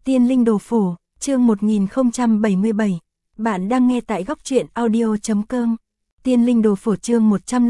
Tiên linh đồ phổ, chương 1077. Bạn đang nghe tại góc truyện audio.com. Tiên linh đồ phổ chương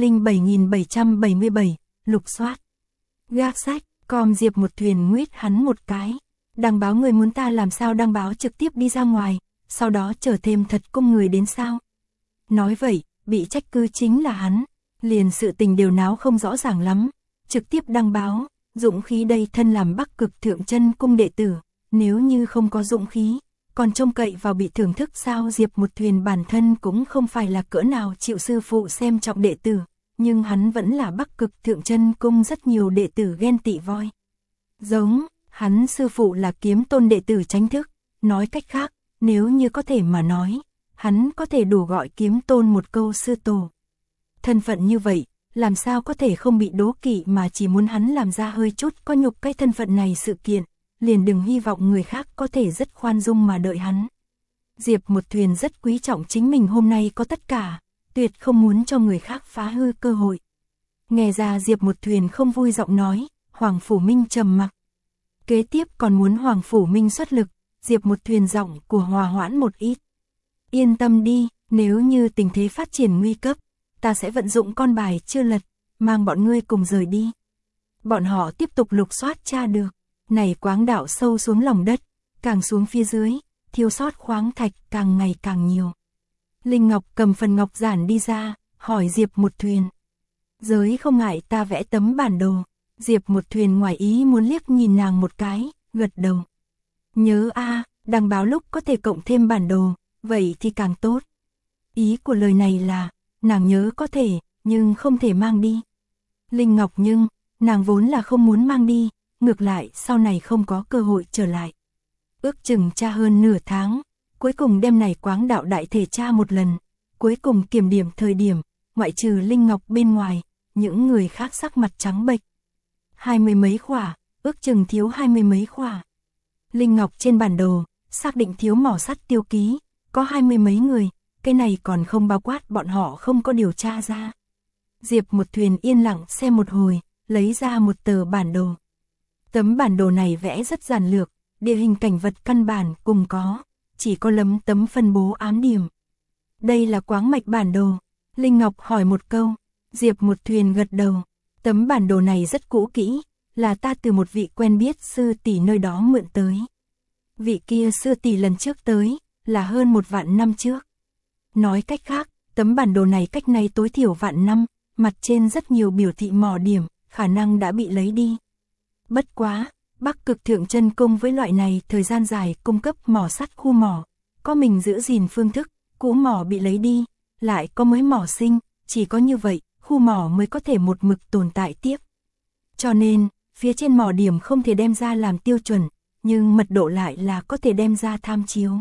107.777, lục soát. Gác sách, com Diệp một thuyền nguyết hắn một cái. Đăng báo người muốn ta làm sao đăng báo trực tiếp đi ra ngoài, sau đó chở thêm thật công người đến sao? Nói vậy, bị trách cứ chính là hắn, liền sự tình đều náo không rõ ràng lắm, trực tiếp đăng báo, dũng khí đây thân làm Bắc Cực Thượng Chân Cung đệ tử, nếu như không có dũng khí, còn trông cậy vào bị thưởng thức sao? Diệp một thuyền bản thân cũng không phải là cỡ nào chịu sư phụ xem trọng đệ tử, nhưng hắn vẫn là Bắc Cực Thượng Chân Cung rất nhiều đệ tử ghen tị voi. Giống, hắn sư phụ là Kiếm Tôn đệ tử Chánh Thức, nói cách khác, nếu như có thể mà nói, hắn có thể đủ gọi Kiếm Tôn một câu sư tổ. Thân phận như vậy, làm sao có thể không bị đố kỵ, mà chỉ muốn hắn làm ra hơi chút có nhục cái thân phận này sự kiện, liền đừng hy vọng người khác có thể rất khoan dung mà đợi hắn. Diệp một thuyền rất quý trọng chính mình hôm nay có tất cả, tuyệt không muốn cho người khác phá hư cơ hội. Nghe ra Diệp một thuyền không vui giọng nói, Hoàng Phủ Minh trầm mặc. Kế tiếp còn muốn Hoàng Phủ Minh xuất lực, Diệp một thuyền giọng của hòa hoãn một ít. Yên tâm đi, nếu như tình thế phát triển nguy cấp, ta sẽ vận dụng con bài chưa lật, mang bọn ngươi cùng rời đi. Bọn họ tiếp tục lục soát tra được, này quáng đạo sâu xuống lòng đất, càng xuống phía dưới, thiếu sót khoáng thạch càng ngày càng nhiều. Linh Ngọc cầm phần ngọc giản đi ra, hỏi Diệp một thuyền. Giới không ngại ta vẽ tấm bản đồ. Diệp một thuyền ngoài ý muốn liếc nhìn nàng một cái, gật đầu. Nhớ đăng báo lúc có thể cộng thêm bản đồ, vậy thì càng tốt. Ý của lời này là, nàng nhớ có thể, nhưng không thể mang đi. Linh Ngọc nhưng, nàng vốn là không muốn mang đi, ngược lại sau này không có cơ hội trở lại. Ước chừng tra hơn nửa tháng, cuối cùng đem này quáng đạo đại thể tra một lần, cuối cùng kiểm điểm thời điểm, ngoại trừ Linh Ngọc bên ngoài, những người khác sắc mặt trắng bệch. 20 mấy khỏa, ước chừng thiếu 20 mấy khỏa. Linh Ngọc trên bản đồ, xác định thiếu mỏ sắt tiêu ký, có 20 mấy người, cái này còn không bao quát bọn họ không có điều tra ra. Diệp một thuyền yên lặng xem một hồi, lấy ra một tờ bản đồ. Tấm bản đồ này vẽ rất giản lược, địa hình cảnh vật căn bản cùng có, chỉ có lấm tấm phân bố ám điểm. Đây là quáng mạch bản đồ. Linh Ngọc hỏi một câu, Diệp một thuyền gật đầu. Tấm bản đồ này rất cũ kỹ, là ta từ một vị quen biết sư tỷ nơi đó mượn tới. Vị kia sư tỷ lần trước tới, là hơn 1 vạn năm trước. Nói cách khác, tấm bản đồ này cách nay tối thiểu vạn năm, mặt trên rất nhiều biểu thị mỏ điểm, khả năng đã bị lấy đi. Bất quá, Bắc Cực Thượng Chân Cung với loại này thời gian dài cung cấp mỏ sắt khu mỏ, có mình giữ gìn phương thức, cũ mỏ bị lấy đi, lại có mới mỏ sinh, chỉ có như vậy, khu mỏ mới có thể một mực tồn tại tiếp. Cho nên, phía trên mỏ điểm không thể đem ra làm tiêu chuẩn, nhưng mật độ lại là có thể đem ra tham chiếu.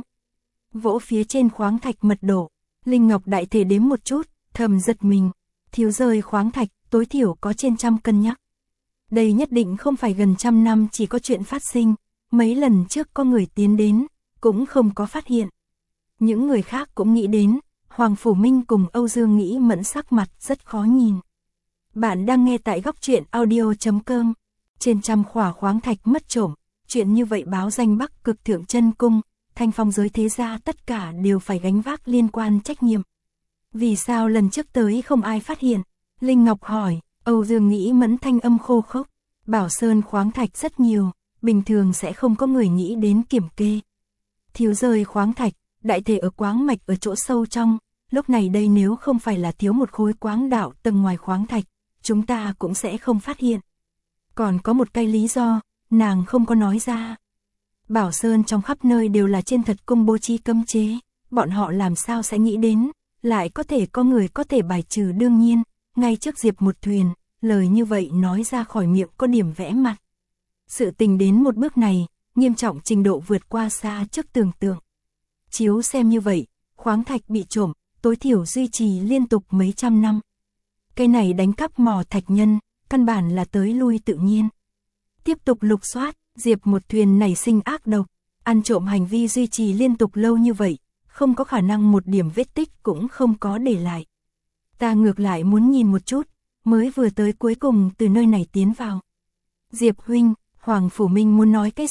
Vỗ phía trên khoáng thạch mật độ, Linh Ngọc đại thể đếm một chút, thầm giật mình, thiếu rơi khoáng thạch, tối thiểu có trên 100 cân nhắc. Đây nhất định không phải gần 100 năm chỉ có chuyện phát sinh, mấy lần trước có người tiến đến, cũng không có phát hiện. Những người khác cũng nghĩ đến, Hoàng Phủ Minh cùng Âu Dương Nghĩ Mẫn sắc mặt rất khó nhìn. Bạn đang nghe tại góc truyện audio.com. Trên 100 khỏa khoáng thạch mất trộm, chuyện như vậy báo danh Bắc Cực Thượng Chân Cung, Thanh Phong giới thế gia tất cả đều phải gánh vác liên quan trách nhiệm. Vì sao lần trước tới không ai phát hiện? Linh Ngọc hỏi. Âu Dương Nghĩ Mẫn thanh âm khô khốc. Bảo Sơn khoáng thạch rất nhiều, bình thường sẽ không có người nghĩ đến kiểm kê. Thiếu rơi khoáng thạch, đại thể ở quáng mạch ở chỗ sâu trong, lúc này đây nếu không phải là thiếu một khối quáng đạo tầng ngoài khoáng thạch, chúng ta cũng sẽ không phát hiện. Còn có một cái lý do, nàng không có nói ra. Bảo Sơn trong khắp nơi đều là trên thật cung bố trí cấm chế, bọn họ làm sao sẽ nghĩ đến, lại có thể có người có thể bài trừ. Đương nhiên, ngay trước Diệp một thuyền, lời như vậy nói ra khỏi miệng có điểm vẽ mặt. Sự tình đến một bước này, nghiêm trọng trình độ vượt qua xa trước tưởng tượng. Chiếu xem như vậy, khoáng thạch bị trộm, tối thiểu duy trì liên tục mấy trăm năm. Cái này đánh cắp mỏ thạch nhân, căn bản là tới lui tự nhiên. Tiếp tục lục soát, Diệp một thuyền nảy sinh ác độc, ăn trộm hành vi duy trì liên tục lâu như vậy, không có khả năng một điểm vết tích cũng không có để lại. Ta ngược lại muốn nhìn một chút, mới vừa tới cuối cùng từ nơi này tiến vào. Diệp huynh, Hoàng Phủ Minh muốn nói cái gì?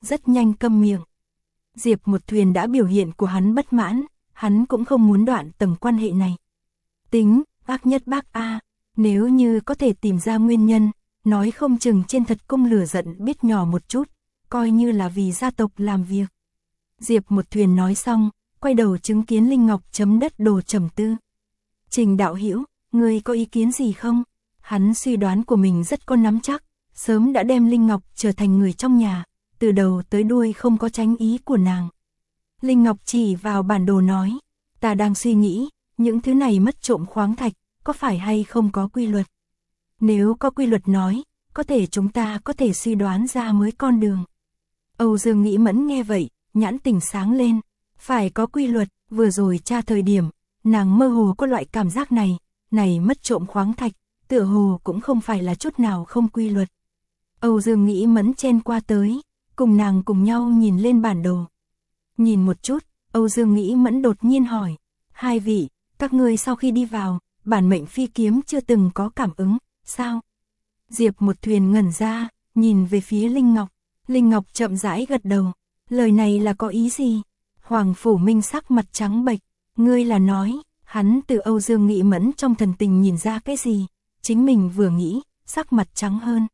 rất nhanh câm miệng. Diệp Một Thuyền đã biểu hiện của hắn bất mãn, hắn cũng không muốn đoạn tầng quan hệ này. Tính, ác nhất bác A, nếu như có thể tìm ra nguyên nhân, nói không chừng trên thật cung lửa giận biết nhỏ một chút, coi như là vì gia tộc làm việc. Diệp Một Thuyền nói xong, quay đầu chứng kiến Linh Ngọc chấm đất đồ trầm tư. Trình đạo hữu, ngươi có ý kiến gì không? Hắn suy đoán của mình rất có nắm chắc, sớm đã đem Linh Ngọc trở thành người trong nhà, từ đầu tới đuôi không có tránh ý của nàng. Linh Ngọc chỉ vào bản đồ nói, ta đang suy nghĩ, những thứ này mất trộm khoáng thạch, có phải hay không có quy luật? Nếu có quy luật nói, có thể chúng ta có thể suy đoán ra mới con đường. Âu Dương Nghĩ Mẫn nghe vậy, nhãn tình sáng lên, phải có quy luật, vừa rồi tra thời điểm, nàng mơ hồ có loại cảm giác này mất trộm khoáng thạch, tựa hồ cũng không phải là chút nào không quy luật. Âu Dương Nghĩ Mẫn chen qua tới, cùng nàng cùng nhau nhìn lên bản đồ. Nhìn một chút, Âu Dương Nghĩ Mẫn đột nhiên hỏi, hai vị, các ngươi sau khi đi vào, bản mệnh phi kiếm chưa từng có cảm ứng, sao? Diệp Một Thuyền ngẩn ra, nhìn về phía Linh Ngọc. Linh Ngọc chậm rãi gật đầu, lời này là có ý gì? Hoàng Phủ Minh sắc mặt trắng bệch, ngươi là nói, hắn từ Âu Dương Nghĩ Mẫn trong thần tình nhìn ra cái gì? Chính mình vừa nghĩ, sắc mặt trắng hơn.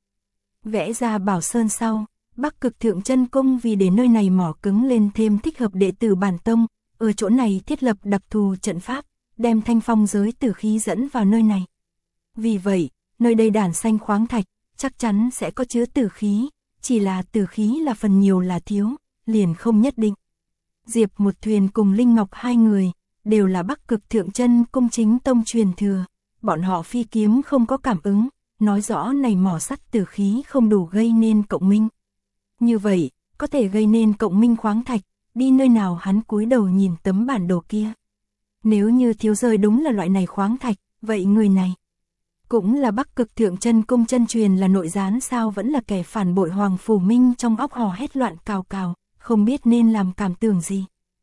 Vẽ ra Bảo Sơn sau, Bắc Cực Thượng Chân Cung vì để nơi này mỏ cứng lên thêm thích hợp đệ tử bản tông, ở chỗ này thiết lập đặc thù trận pháp, đem thanh phong giới tử khí dẫn vào nơi này. Vì vậy, nơi đây đản xanh khoáng thạch, chắc chắn sẽ có chứa tử khí, chỉ là tử khí là phần nhiều là thiếu, liền không nhất định. Diệp Một Thuyền cùng Linh Ngọc hai người, đều là Bắc Cực Thượng Chân Cung chính tông truyền thừa, bọn họ phi kiếm không có cảm ứng, nói rõ này mỏ sắt tử khí không đủ gây nên cộng minh. Như vậy, có thể gây nên cộng minh khoáng thạch, đi nơi nào hắn cúi đầu nhìn tấm bản đồ kia. Nếu như thiếu rơi đúng là loại này khoáng thạch, vậy người này cũng là Bắc Cực Thượng Chân Cung chân truyền là nội gián sao vẫn là kẻ phản bội Hoàng Phủ Minh trong óc hò hét loạn cào cào, không biết nên làm cảm tưởng gì.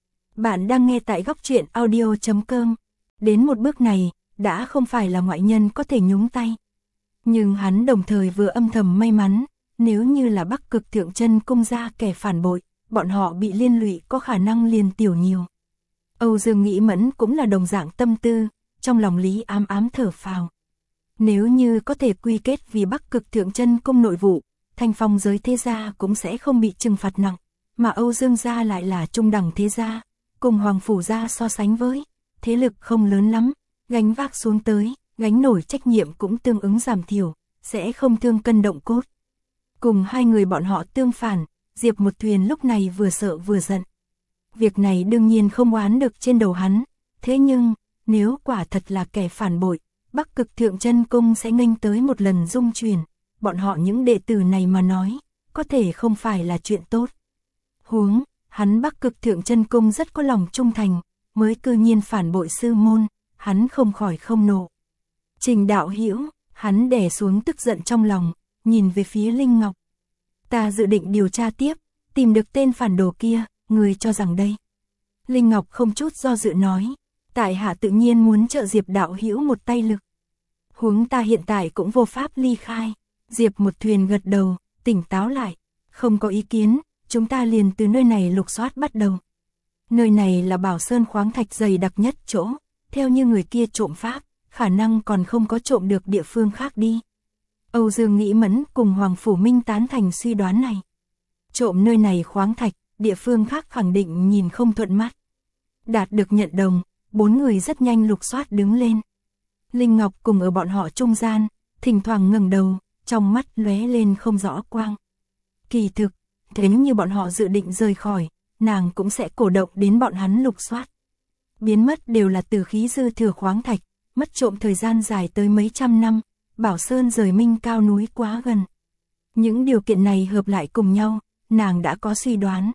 Bạn đang nghe tại Góc Truyện Audio.com. Đến một bước này, đã không phải là ngoại nhân có thể nhúng tay. Nhưng hắn đồng thời vừa âm thầm may mắn, nếu như là Bắc Cực Thượng Chân Cung ra kẻ phản bội, bọn họ bị liên lụy có khả năng liền tiểu nhiều. Âu Dương Nghĩ Mẫn cũng là đồng dạng tâm tư, trong lòng lý ám ám thở phào. Nếu như có thể quy kết vì Bắc Cực Thượng Chân Cung nội vụ, thanh phong giới thế gia cũng sẽ không bị trừng phạt nặng, mà Âu Dương gia lại là trung đẳng thế gia, cùng Hoàng Phủ gia so sánh với, thế lực không lớn lắm, gánh vác xuống tới, gánh nổi trách nhiệm cũng tương ứng giảm thiểu, sẽ không thương cân động cốt. Cùng hai người bọn họ tương phản, Diệp Một Thuyền lúc này vừa sợ vừa giận. Việc này đương nhiên không oán được trên đầu hắn, thế nhưng, nếu quả thật là kẻ phản bội, Bắc Cực Thượng Chân Cung sẽ nghênh tới một lần dung chuyển, bọn họ những đệ tử này mà nói, có thể không phải là chuyện tốt. Huống, hắn Bắc Cực Thượng Chân Cung rất có lòng trung thành, mới cư nhiên phản bội sư môn, hắn không khỏi không nộ. Trình đạo hữu, hắn đè xuống tức giận trong lòng, nhìn về phía Linh Ngọc. Ta dự định điều tra tiếp, tìm được tên phản đồ kia, người cho rằng đây. Linh Ngọc không chút do dự nói, tại hạ tự nhiên muốn trợ Diệp đạo hữu một tay lực. Huống ta hiện tại cũng vô pháp ly khai. Diệp Một Thuyền gật đầu, tỉnh táo lại, không có ý kiến, chúng ta liền từ nơi này lục soát bắt đầu. Nơi này là Bảo Sơn khoáng thạch dày đặc nhất chỗ, theo như người kia trộm pháp, khả năng còn không có trộm được địa phương khác đi. Âu Dương Nghĩ Mẫn cùng Hoàng Phủ Minh tán thành suy đoán này. Trộm nơi này khoáng thạch, địa phương khác khẳng định nhìn không thuận mắt. Đạt được nhận đồng, bốn người rất nhanh lục soát đứng lên. Linh Ngọc cùng ở bọn họ trung gian, thỉnh thoảng ngẩng đầu, trong mắt lóe lên không rõ quang. Kỳ thực, thế như bọn họ dự định rời khỏi, nàng cũng sẽ cổ động đến bọn hắn lục soát. Biến mất đều là tử khí dư thừa khoáng thạch, mất trộm thời gian dài tới mấy trăm năm, Bảo Sơn rời Minh cao núi quá gần. Những điều kiện này hợp lại cùng nhau, nàng đã có suy đoán.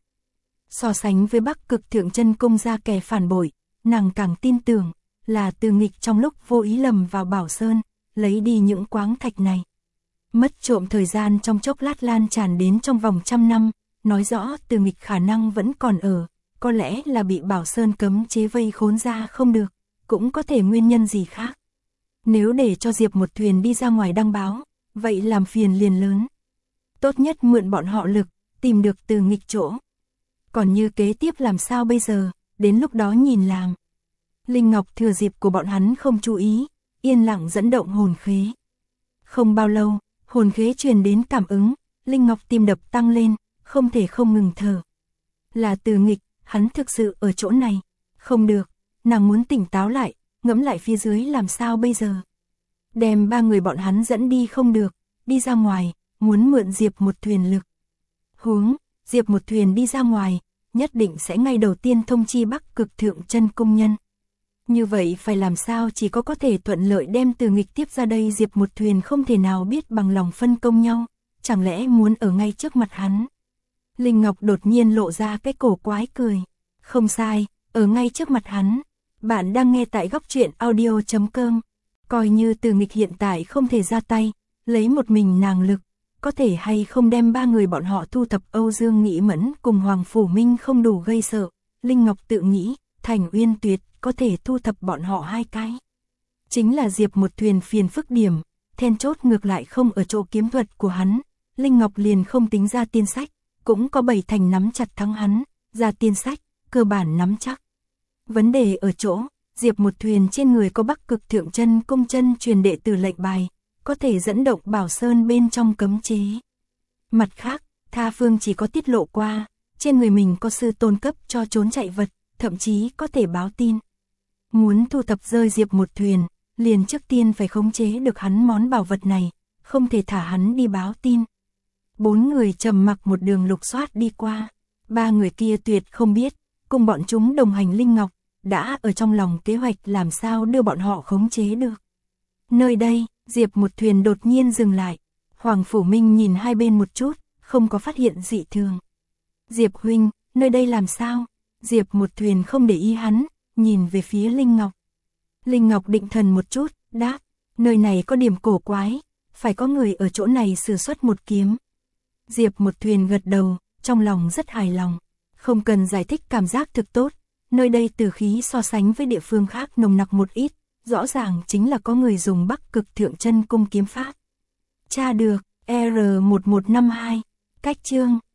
So sánh với Bắc Cực Thượng Chân Cung ra kẻ phản bội, nàng càng tin tưởng là Từ Nghịch trong lúc vô ý lầm vào Bảo Sơn, lấy đi những khoáng thạch này. Mất trộm thời gian trong chốc lát lan tràn đến trong vòng trăm năm, nói rõ Từ Nghịch khả năng vẫn còn ở, có lẽ là bị Bảo Sơn cấm chế vây khốn ra không được, cũng có thể nguyên nhân gì khác. Nếu để cho Diệp Một Thuyền đi ra ngoài đăng báo, vậy làm phiền liền lớn. Tốt nhất mượn bọn họ lực, tìm được Từ Nghịch chỗ. Còn như kế tiếp làm sao bây giờ, đến lúc đó nhìn làm. Linh Ngọc thừa dịp của bọn hắn không chú ý, yên lặng dẫn động hồn khế. Không bao lâu, hồn khế truyền đến cảm ứng, Linh Ngọc tim đập tăng lên, không thể không ngừng thở. Là Từ Nghịch, hắn thực sự ở chỗ này. Không được, nàng muốn tỉnh táo lại, ngẫm lại phía dưới làm sao bây giờ. Đem 3 người bọn hắn dẫn đi không được, đi ra ngoài, muốn mượn Diệp Một Thuyền lực. Huống, Diệp Một Thuyền đi ra ngoài, nhất định sẽ ngay đầu tiên thông chi Bắc Cực Thượng Chân Cung nhân. Như vậy phải làm sao chỉ có thể thuận lợi đem Từ Nghịch tiếp ra đây. Diệp Một Thuyền không thể nào biết bằng lòng phân công nhau, chẳng lẽ muốn ở ngay trước mặt hắn. Linh Ngọc đột nhiên lộ ra cái cổ quái cười. Không sai, ở ngay trước mặt hắn. Bạn đang nghe tại góc truyện audio.com. Coi như Từ Nghịch hiện tại không thể ra tay, lấy một mình nàng lực, có thể hay không đem 3 người bọn họ thu thập. Âu Dương Nghĩ Mẫn cùng Hoàng Phủ Minh không đủ gây sợ. Linh Ngọc tự nghĩ, Thành Uyên Tuyệt có thể thu thập bọn họ 2 cái. Chính là Diệp Một Thuyền phiền phức điểm, then chốt ngược lại không ở chỗ kiếm thuật của hắn. Linh Ngọc liền không tính ra tiên sách, cũng có 7 thành nắm chặt thắng hắn, ra tiên sách, cơ bản nắm chắc. Vấn đề ở chỗ, Diệp Một Thuyền trên người có Bắc Cực Thượng Chân Cung chân truyền đệ tử lệnh bài, có thể dẫn động Bảo Sơn bên trong cấm chế. Mặt khác, tha phương chỉ có tiết lộ qua, trên người mình có sư tôn cấp cho trốn chạy vật, thậm chí có thể báo tin. Muốn thu thập rơi Diệp Một Thuyền, liền trước tiên phải khống chế được hắn món bảo vật này, không thể thả hắn đi báo tin. 4 người trầm mặc một đường lục soát đi qua, 3 người kia tuyệt không biết, cùng bọn chúng đồng hành Linh Ngọc, đã ở trong lòng kế hoạch làm sao đưa bọn họ khống chế được. Nơi đây, Diệp Một Thuyền đột nhiên dừng lại, Hoàng Phủ Minh nhìn hai bên một chút, không có phát hiện dị thường. Diệp huynh, nơi đây làm sao? Diệp Một Thuyền không để ý hắn, nhìn về phía Linh Ngọc. Linh Ngọc định thần một chút, đáp, nơi này có điểm cổ quái, phải có người ở chỗ này sử xuất một kiếm. Diệp Một Thuyền gật đầu, trong lòng rất hài lòng, không cần giải thích cảm giác thực tốt, nơi đây tử khí so sánh với địa phương khác nồng nặc một ít, rõ ràng chính là có người dùng Bắc Cực Thượng Chân Cung kiếm pháp. Tra được, R1152, cách chương